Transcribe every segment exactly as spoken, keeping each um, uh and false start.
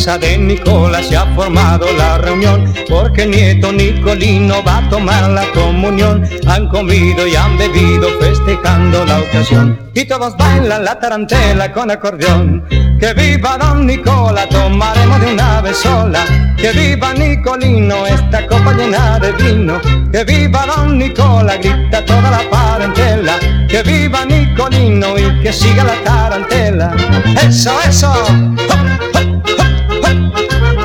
casa de Nicola se ha formado la reunión, porque el nieto Nicolino va a tomar la comunión. Han comido y han bebido festejando la ocasión, y todos bailan la tarantela con acordeón. Que viva don Nicola, tomaremos de una vez sola. Que viva Nicolino, esta copa llena de vino. Que viva don Nicola, grita toda la parentela. Que viva Nicolino y que siga la tarantela. Eso, eso. ¡Hop, hop, hop, hop!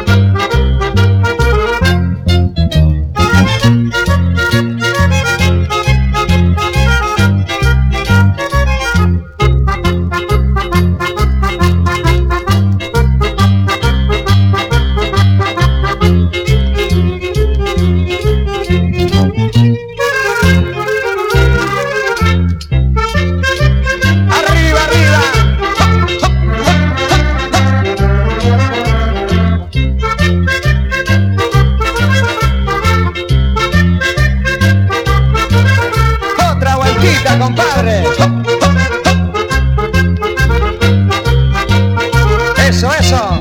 Compadre, hop, hop, hop. Eso, eso.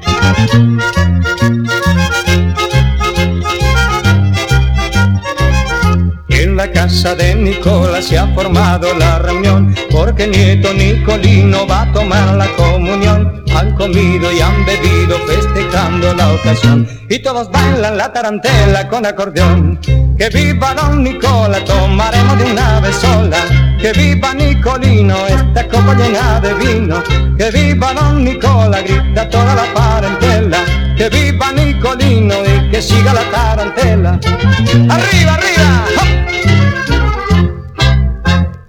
En la casa de Nicola se ha formado la reunión, porque el nieto Nicolino va a tomar la comunión. Han comido y han bebido festejando la ocasión, y todos bailan la tarantela con acordeón. Que viva don Nicola, tomaremos de una vez sola. Que viva Nicolino, esta copa llena de vino. Que viva don Nicola, grita toda la parentela. Que viva Nicolino y que siga la tarantela. ¡Arriba, arriba!